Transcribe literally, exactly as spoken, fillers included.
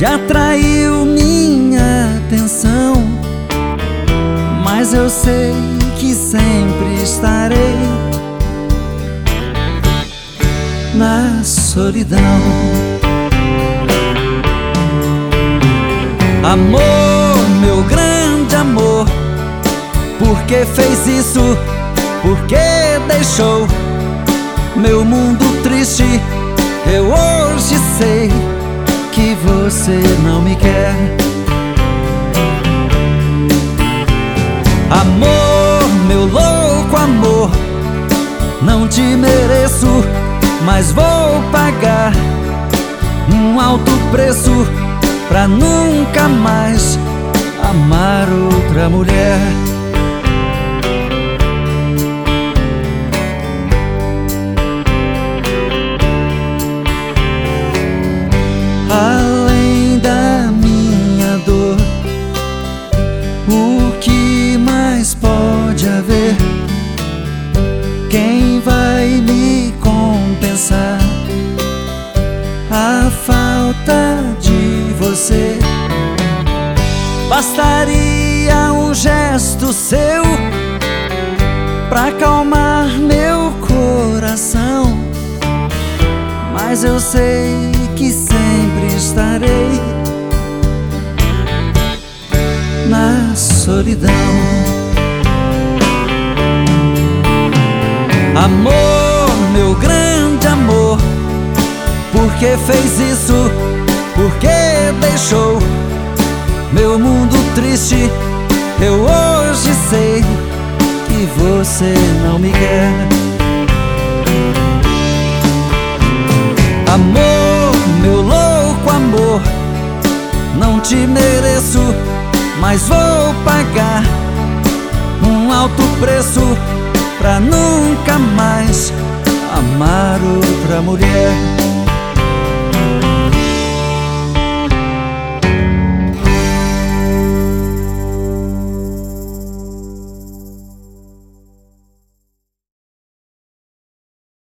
que atraiu minha atenção, mas eu sei que sempre estarei na solidão. Amor, meu grande amor, por que fez isso? Por que deixou meu mundo triste? Eu hoje sei que você não me quer. Amor, meu louco amor, não te mereço, mas vou pagar um alto preço pra nunca mais amar outra mulher. Além da minha dor, o que mais pode haver? Quem vai me compensar a falta de você? Bastaria um gesto seu pra acalmar meu coração, mas eu sei que sempre estarei na solidão. Amor, meu grande amor, por que fez isso? Por que deixou meu mundo triste? Eu hoje sei que você não me quer. Amor, meu louco amor, não te mereço, mas vou pagar um alto preço pra nunca mais amar outra mulher.